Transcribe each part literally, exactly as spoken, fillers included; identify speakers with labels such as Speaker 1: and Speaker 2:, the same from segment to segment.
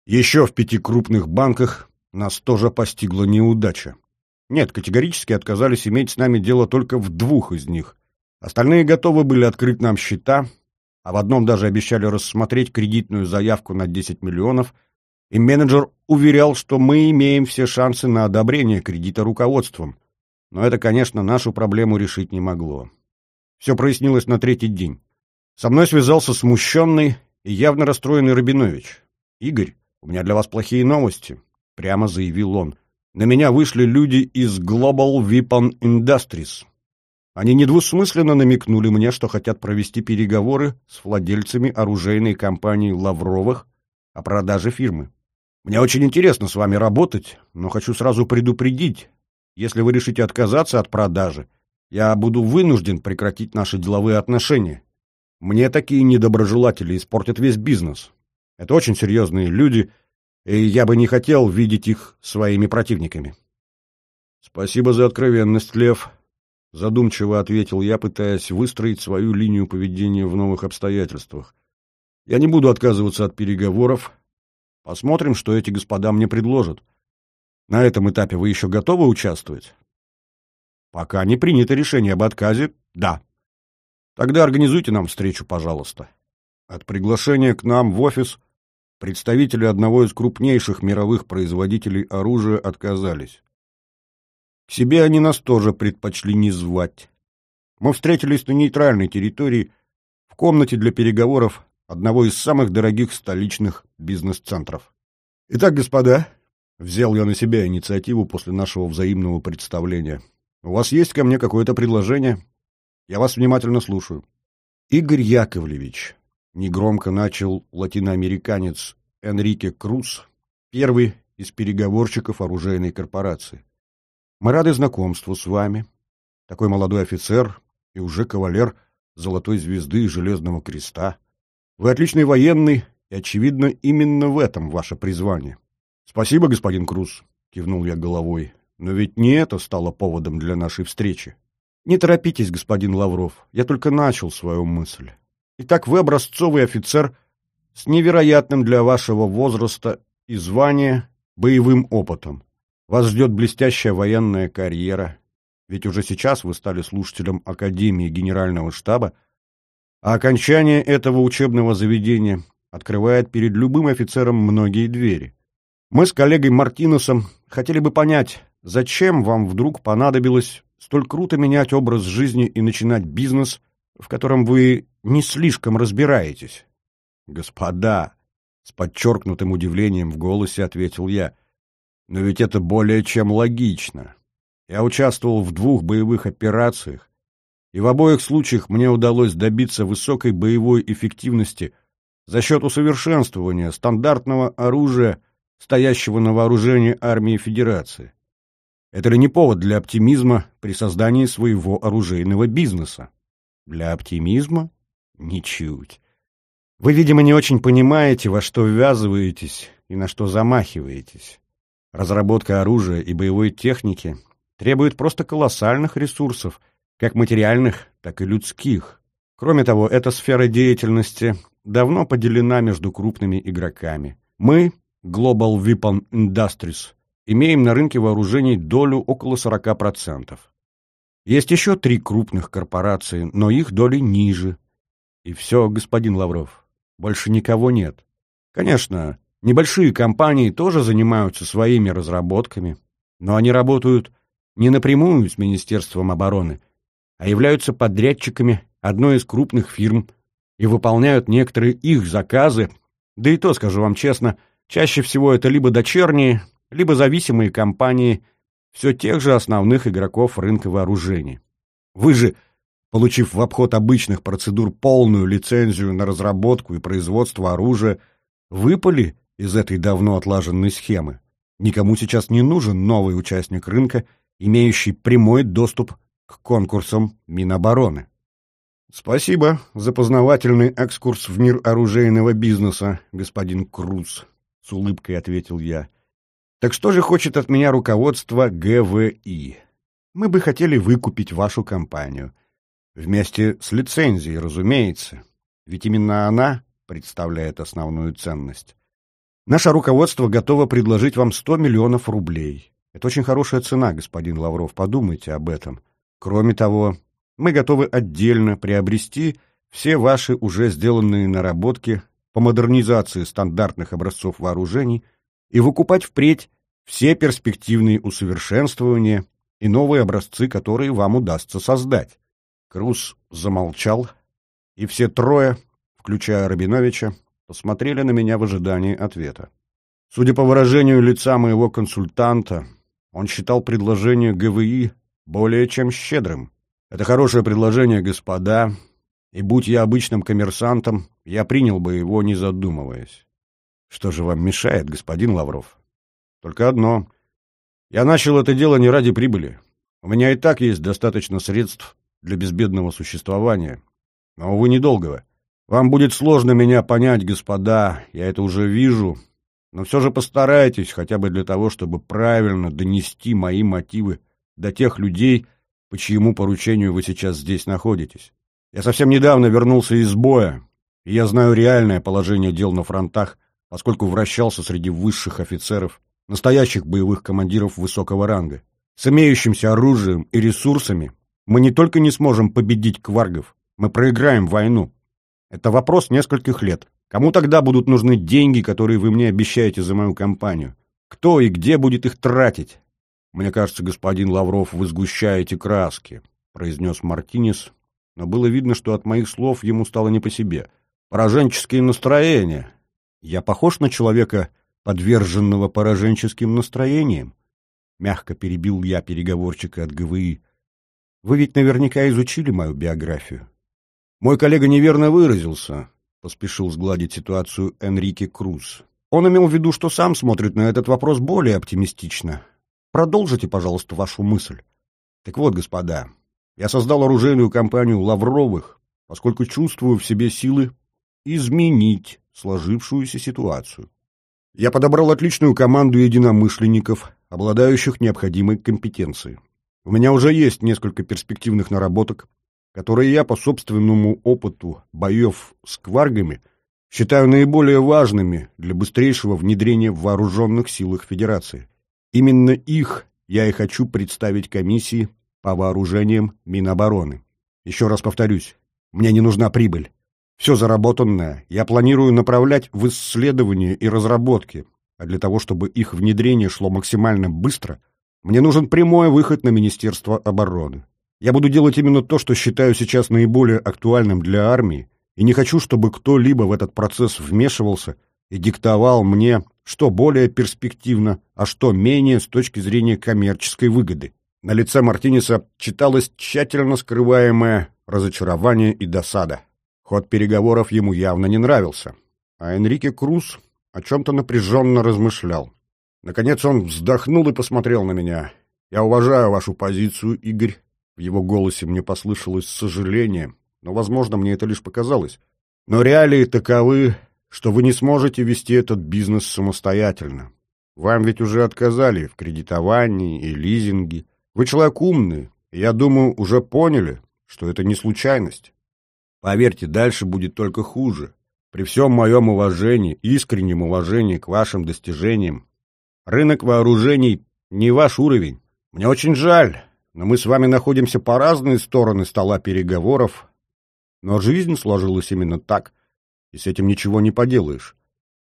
Speaker 1: Еще в пяти крупных банках нас тоже постигла неудача. Нет, категорически отказались иметь с нами дело только в двух из них. Остальные готовы были открыть нам счета, а в одном даже обещали рассмотреть кредитную заявку на десять миллионов, и менеджер уверял, что мы имеем все шансы на одобрение кредита руководством. Но это, конечно, нашу проблему решить не могло. Все прояснилось на третий день. Со мной связался смущенный и явно расстроенный Рабинович. «Игорь, у меня для вас плохие новости», — прямо заявил он. «На меня вышли люди из Global Weapon Industries. Они недвусмысленно намекнули мне, что хотят провести переговоры с владельцами оружейной компании Лавровых о продаже фирмы. Мне очень интересно с вами работать, но хочу сразу предупредить, если вы решите отказаться от продажи, я буду вынужден прекратить наши деловые отношения. Мне такие недоброжелатели испортят весь бизнес. Это очень серьезные люди, и я бы не хотел видеть их своими противниками». «Спасибо за откровенность, Лев», — задумчиво ответил я, пытаясь выстроить свою линию поведения в новых обстоятельствах. «Я не буду отказываться от переговоров. Посмотрим, что эти господа мне предложат. На этом этапе вы еще готовы участвовать?» «Пока не принято решение об отказе, да». «Тогда организуйте нам встречу, пожалуйста». От приглашения к нам в офис представители одного из крупнейших мировых производителей оружия отказались. К себе они нас тоже предпочли не звать. Мы встретились на нейтральной территории, в комнате для переговоров одного из самых дорогих столичных бизнес-центров. «Итак, господа», — взял я на себя инициативу после нашего взаимного представления, «у вас есть ко мне какое-то предложение? Я вас внимательно слушаю». «Игорь Яковлевич», — негромко начал латиноамериканец Энрике Крус, первый из переговорщиков оружейной корпорации. «Мы рады знакомству с вами. Такой молодой офицер и уже кавалер Золотой звезды и Железного креста. Вы отличный военный, и, очевидно, именно в этом ваше призвание». «Спасибо, господин Крус», — кивнул я головой, «но ведь не это стало поводом для нашей встречи». «Не торопитесь, господин Лавров, я только начал свою мысль. Итак, вы образцовый офицер с невероятным для вашего возраста и звания боевым опытом. Вас ждет блестящая военная карьера, ведь уже сейчас вы стали слушателем Академии Генерального штаба, а окончание этого учебного заведения открывает перед любым офицером многие двери. Мы с коллегой Мартинесом хотели бы понять, зачем вам вдруг понадобилось столь круто менять образ жизни и начинать бизнес, в котором вы не слишком разбираетесь». «Господа», — с подчеркнутым удивлением в голосе ответил я, «но ведь это более чем логично. Я участвовал в двух боевых операциях, и в обоих случаях мне удалось добиться высокой боевой эффективности за счет усовершенствования стандартного оружия, стоящего на вооружении армии Федерации. Это ли не повод для оптимизма при создании своего оружейного бизнеса?» «Для оптимизма? Ничуть. Вы, видимо, не очень понимаете, во что ввязываетесь и на что замахиваетесь. Разработка оружия и боевой техники требует просто колоссальных ресурсов, как материальных, так и людских. Кроме того, эта сфера деятельности давно поделена между крупными игроками. Мы, Global Weapon Industries, имеем на рынке вооружений долю около сорока процентов. Есть еще три крупных корпорации, но их доли ниже. И все, господин Лавров, больше никого нет. Конечно, небольшие компании тоже занимаются своими разработками, но они работают не напрямую с Министерством обороны, а являются подрядчиками одной из крупных фирм и выполняют некоторые их заказы, да и то, скажу вам честно, чаще всего это либо дочерние, либо зависимые компании все тех же основных игроков рынка вооружений. Вы же, получив в обход обычных процедур полную лицензию на разработку и производство оружия, выпали из этой давно отлаженной схемы. Никому сейчас не нужен новый участник рынка, имеющий прямой доступ к конкурсам Минобороны. «Спасибо за познавательный экскурс в мир оружейного бизнеса, господин Круз», — с улыбкой ответил я. «Так что же хочет от меня руководство гэ вэ и? Мы бы хотели выкупить вашу компанию. Вместе с лицензией, разумеется, ведь именно она представляет основную ценность. Наше руководство готово предложить вам сто миллионов рублей. Это очень хорошая цена, господин Лавров, подумайте об этом. Кроме того, мы готовы отдельно приобрести все ваши уже сделанные наработки по модернизации стандартных образцов вооружений и выкупать впредь все перспективные усовершенствования и новые образцы, которые вам удастся создать. Круз замолчал, и все трое, включая Рабиновича, посмотрели на меня в ожидании ответа. Судя по выражению лица моего консультанта, он считал предложение ГВИ более чем щедрым. Это хорошее предложение, господа, и будь я обычным коммерсантом, я принял бы его, не задумываясь. Что же вам мешает, господин Лавров? Только одно. Я начал это дело не ради прибыли. У меня и так есть достаточно средств для безбедного существования. Но, увы, недолгого. Вам будет сложно меня понять, господа, я это уже вижу, но все же постарайтесь хотя бы для того, чтобы правильно донести мои мотивы до тех людей, по чьему поручению вы сейчас здесь находитесь. Я совсем недавно вернулся из боя, и я знаю реальное положение дел на фронтах, поскольку вращался среди высших офицеров, настоящих боевых командиров высокого ранга. С имеющимся оружием и ресурсами мы не только не сможем победить кваргов, мы проиграем войну. Это вопрос нескольких лет. Кому тогда будут нужны деньги, которые вы мне обещаете за мою кампанию? Кто и где будет их тратить? Мне кажется, господин Лавров, вы сгущаете краски, произнес Мартинес, но было видно, что от моих слов ему стало не по себе. Пораженческие настроения. Я похож на человека, подверженного пораженческим настроениям? Мягко перебил я переговорщика от ГВИ. Вы ведь наверняка изучили мою биографию. Мой коллега неверно выразился, поспешил сгладить ситуацию Энрике Круз. Он имел в виду, что сам смотрит на этот вопрос более оптимистично. Продолжите, пожалуйста, вашу мысль. Так вот, господа, я создал оружейную компанию Лавровых, поскольку чувствую в себе силы изменить сложившуюся ситуацию. Я подобрал отличную команду единомышленников, обладающих необходимой компетенцией. У меня уже есть несколько перспективных наработок, которые я по собственному опыту боев с кваргами считаю наиболее важными для быстрейшего внедрения в вооруженных силах Федерации. Именно их я и хочу представить комиссии по вооружениям Минобороны. Еще раз повторюсь, мне не нужна прибыль. Все заработанное я планирую направлять в исследования и разработки, а для того, чтобы их внедрение шло максимально быстро, мне нужен прямой выход на Министерство обороны. Я буду делать именно то, что считаю сейчас наиболее актуальным для армии, и не хочу, чтобы кто-либо в этот процесс вмешивался и диктовал мне, что более перспективно, а что менее с точки зрения коммерческой выгоды. На лице Мартинеса читалось тщательно скрываемое разочарование и досада. Ход переговоров ему явно не нравился, а Энрике Круз о чем-то напряженно размышлял. Наконец он вздохнул и посмотрел на меня. «Я уважаю вашу позицию, Игорь». В его голосе мне послышалось сожаление, но, возможно, мне это лишь показалось. Но реалии таковы, что вы не сможете вести этот бизнес самостоятельно. Вам ведь уже отказали в кредитовании и лизинге. Вы человек умный, и, я думаю, уже поняли, что это не случайность. Поверьте, дальше будет только хуже. При всем моем уважении, искреннем уважении к вашим достижениям, рынок вооружений не ваш уровень. Мне очень жаль, но мы с вами находимся по разные стороны стола переговоров, но жизнь сложилась именно так, и с этим ничего не поделаешь.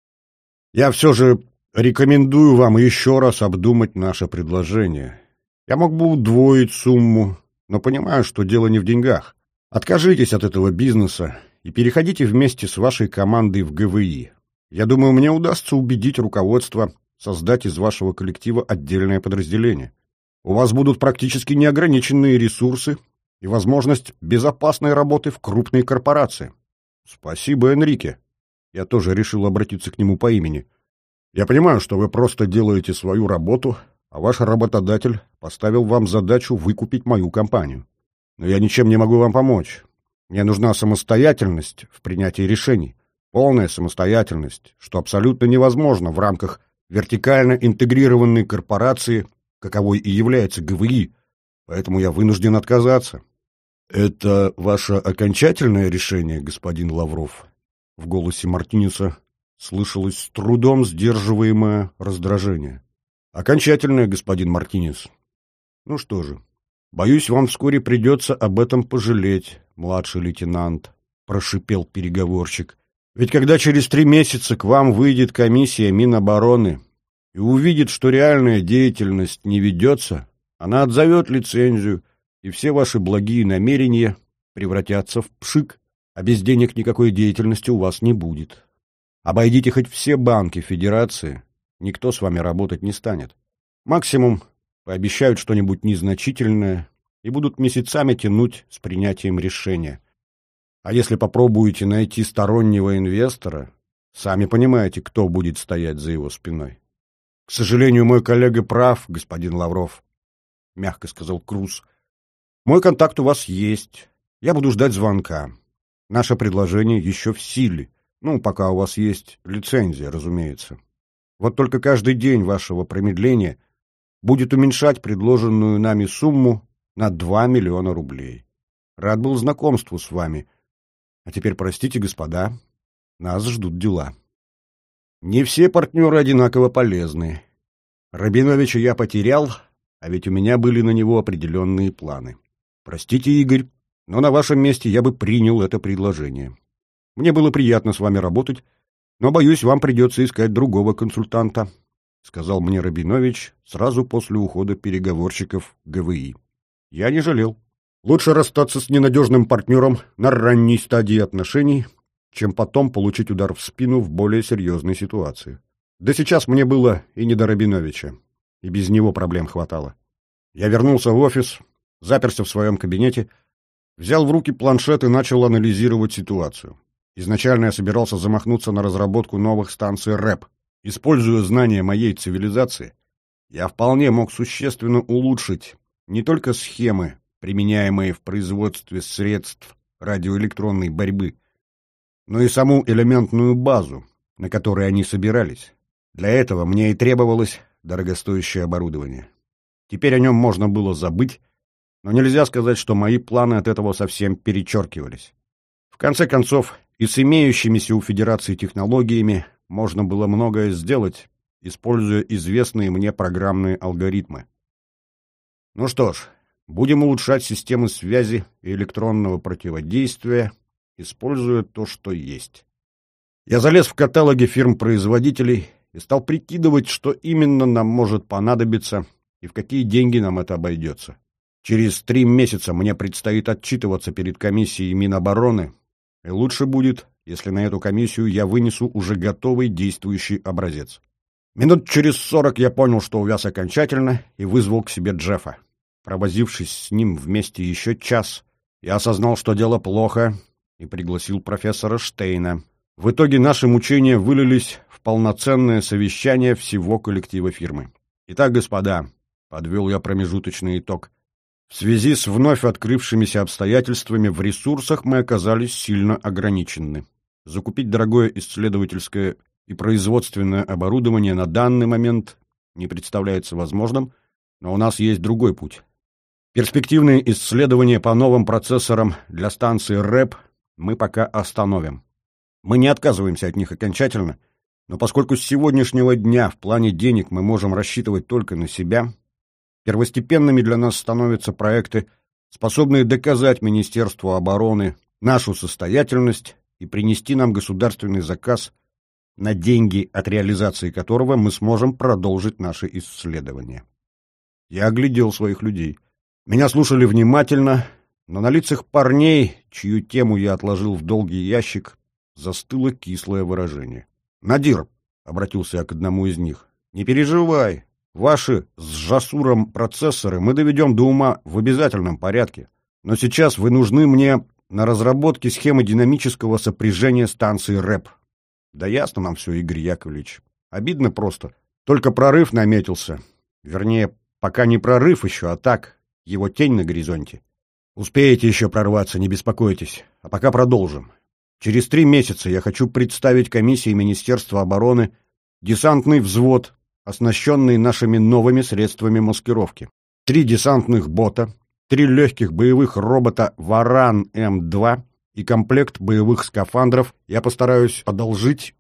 Speaker 1: Я все же рекомендую вам еще раз обдумать наше предложение. Я мог бы удвоить сумму, но понимаю, что дело не в деньгах. Откажитесь от этого бизнеса и переходите вместе с вашей командой в ГВИ. Я думаю, мне удастся убедить руководство создать из вашего коллектива отдельное подразделение. У вас будут практически неограниченные ресурсы и возможность безопасной работы в крупной корпорации. Спасибо, Энрике. Я тоже решил обратиться к нему по имени. Я понимаю, что вы просто делаете свою работу, а ваш работодатель поставил вам задачу выкупить мою компанию. Но я ничем не могу вам помочь. Мне нужна самостоятельность в принятии решений. Полная самостоятельность, что абсолютно невозможно в рамках вертикально интегрированной корпорации, каковой и является ГВИ, поэтому я вынужден отказаться. Это ваше окончательное решение, господин Лавров? В голосе Мартинеса Слышалось с трудом сдерживаемое раздражение. Окончательное, господин Мартинес. Ну что же, боюсь, вам вскоре придется об этом пожалеть, младший лейтенант, прошипел переговорщик. Ведь когда через три месяца к вам выйдет комиссия Минобороны и увидит, что реальная деятельность не ведется, она отзовет лицензию, и все ваши благие намерения превратятся в пшик, а без денег никакой деятельности у вас не будет. Обойдите хоть все банки Федерации, никто с вами работать не станет. Максимум пообещают что-нибудь незначительное и будут месяцами тянуть с принятием решения. А если попробуете найти стороннего инвестора, сами понимаете, кто будет стоять за его спиной. К сожалению, мой коллега прав, господин Лавров, — мягко сказал Круз. Мой контакт у вас есть. Я буду ждать звонка. Наше предложение еще в силе. Ну, пока у вас есть лицензия, разумеется. Вот только каждый день вашего промедления будет уменьшать предложенную нами сумму на два миллиона рублей. Рад был знакомству с вами. А теперь, простите, господа, нас ждут дела. Не все партнеры одинаково полезны. Рабиновича я потерял, а ведь у меня были на него определенные планы. Простите, Игорь, но на вашем месте я бы принял это предложение. Мне было приятно с вами работать, но, боюсь, вам придется искать другого консультанта, — сказал мне Рабинович сразу после ухода переговорщиков ГВИ. Я не жалел. Лучше расстаться с ненадежным партнером на ранней стадии отношений, чем потом получить удар в спину в более серьезной ситуации. Да сейчас мне было и не до Рабиновича, и без него проблем хватало. Я вернулся в офис, заперся в своем кабинете, взял в руки планшет и начал анализировать ситуацию. Изначально я собирался замахнуться на разработку новых станций РЭП. Используя знания моей цивилизации, я вполне мог существенно улучшить не только схемы, применяемые в производстве средств радиоэлектронной борьбы, но и саму элементную базу, на которой они собирались. Для этого мне и требовалось дорогостоящее оборудование. Теперь о нем можно было забыть, но нельзя сказать, что мои планы от этого совсем перечеркивались. В конце концов, и с имеющимися у Федерации технологиями можно было многое сделать, используя известные мне программные алгоритмы. Ну что ж, будем улучшать системы связи и электронного противодействия, используя то, что есть. Я залез в каталоги фирм-производителей и стал прикидывать, что именно нам может понадобиться и в какие деньги нам это обойдется. Через три месяца мне предстоит отчитываться перед комиссией Минобороны, и лучше будет, если на эту комиссию я вынесу уже готовый действующий образец. Минут через сорок я понял, что увяз окончательно, и вызвал к себе Джеффа. Провозившись с ним вместе еще час, я осознал, что дело плохо, и пригласил профессора Штейна. В итоге наши мучения вылились в полноценное совещание всего коллектива фирмы. Итак, господа, подвел я промежуточный итог, в связи с вновь открывшимися обстоятельствами в ресурсах мы оказались сильно ограничены. Закупить дорогое исследовательское и производственное оборудование на данный момент не представляется возможным, но у нас есть другой путь. Перспективные исследования по новым процессорам для станции РЭП мы пока остановим. Мы не отказываемся от них окончательно, но поскольку с сегодняшнего дня в плане денег мы можем рассчитывать только на себя, первостепенными для нас становятся проекты, способные доказать Министерству обороны нашу состоятельность и принести нам государственный заказ, на деньги от реализации которого мы сможем продолжить наши исследования. Я оглядел своих людей. Меня слушали внимательно, но на лицах парней, чью тему я отложил в долгий ящик, застыло кислое выражение. «Надир», — обратился я к одному из них, — «не переживай. Ваши с Жасуром процессоры мы доведем до ума в обязательном порядке. Но сейчас вы нужны мне на разработке схемы динамического сопряжения станции РЭП». «Да ясно нам все, Игорь Яковлевич. Обидно просто. Только прорыв наметился. Вернее, пока не прорыв еще, а так, его тень на горизонте. Успеете еще прорваться, не беспокойтесь. А пока продолжим. Через три месяца я хочу представить комиссии Министерства обороны десантный взвод, оснащенный нашими новыми средствами маскировки. Три десантных бота, три легких боевых робота «Варан М два» и комплект боевых скафандров я постараюсь одолжить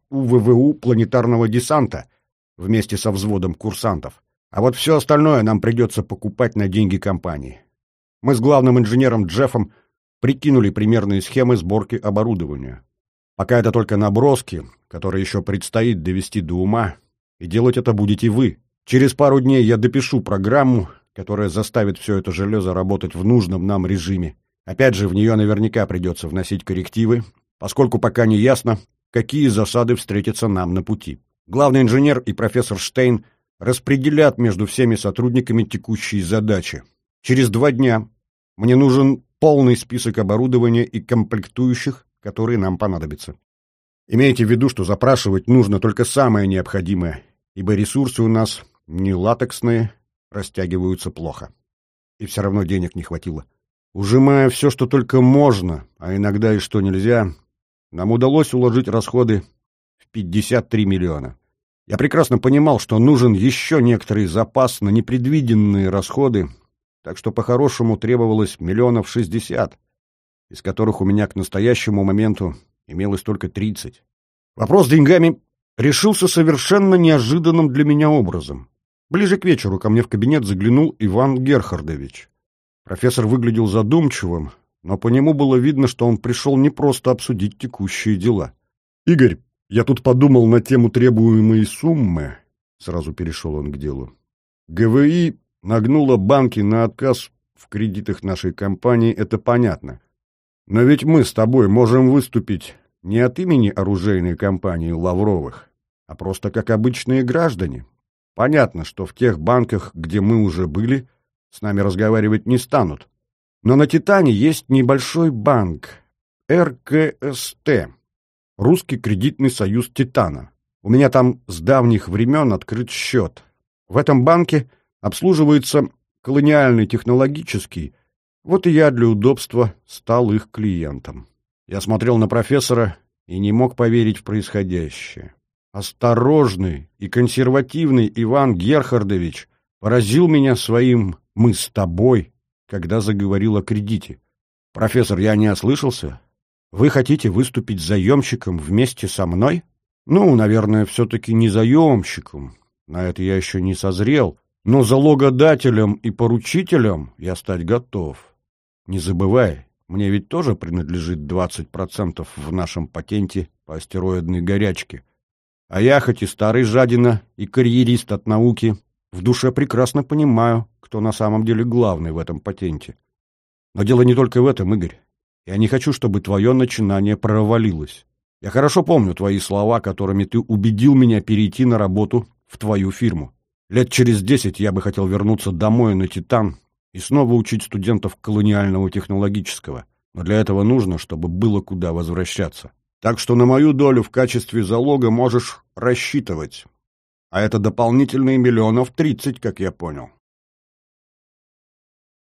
Speaker 1: у вэ вэ у планетарного десанта вместе со взводом курсантов. А вот все остальное нам придется покупать на деньги компании. Мы с главным инженером Джеффом прикинули примерные схемы сборки оборудования. Пока это только наброски, которые еще предстоит довести до ума, и делать это будете вы. Через пару дней я допишу программу, которая заставит все это железо работать в нужном нам режиме. Опять же, в нее наверняка придется вносить коррективы, поскольку пока не ясно, какие засады встретятся нам на пути. Главный инженер и профессор Штейн распределят между всеми сотрудниками текущие задачи. Через два дня мне нужен полный список оборудования и комплектующих, которые нам понадобятся. Имейте в виду, что запрашивать нужно только самое необходимое, ибо ресурсы у нас не латексные, растягиваются плохо. И все равно денег не хватило. Ужимая все, что только можно, а иногда и что нельзя, нам удалось уложить расходы в пятьдесят три миллиона. Я прекрасно понимал, что нужен еще некоторый запас на непредвиденные расходы, так что по-хорошему требовалось миллионов шестьдесят, из которых у меня к настоящему моменту имелось только тридцать. Вопрос с деньгами решился совершенно неожиданным для меня образом. Ближе к вечеру ко мне в кабинет заглянул Иван Герхардович. Профессор выглядел задумчивым, но по нему было видно, что он пришел не просто обсудить текущие дела. «Игорь, я тут подумал на тему требуемой суммы», — сразу перешел он к делу. «гэ вэ и нагнула банки на отказ в кредитах нашей компании, это понятно. Но ведь мы с тобой можем выступить не от имени оружейной компании Лавровых, а просто как обычные граждане. Понятно, что в тех банках, где мы уже были, с нами разговаривать не станут. Но на Титане есть небольшой банк — эр ка эс тэ, Русский кредитный союз Титана. У меня там с давних времен открыт счет. В этом банке обслуживается колониальный технологический, вот и я для удобства стал их клиентом. Я смотрел на профессора и не мог поверить в происходящее. Осторожный и консервативный Иван Герхардович поразил меня своим «мы с тобой», когда заговорил о кредите. «Профессор, я не ослышался? Вы хотите выступить заемщиком вместе со мной?» «Ну, наверное, все-таки не заемщиком. На это я еще не созрел. Но залогодателем и поручителем я стать готов. Не забывай, мне ведь тоже принадлежит двадцать процентов в нашем патенте по астероидной горячке. А я, хоть и старый жадина, и карьерист от науки, в душе прекрасно понимаю, кто на самом деле главный в этом патенте. Но дело не только в этом, Игорь. Я не хочу, чтобы твое начинание провалилось. Я хорошо помню твои слова, которыми ты убедил меня перейти на работу в твою фирму. Лет через десять я бы хотел вернуться домой на Титан и снова учить студентов колониального технологического. Но для этого нужно, чтобы было куда возвращаться. Так что на мою долю в качестве залога можешь рассчитывать. А это дополнительные миллионов тридцать, как я понял.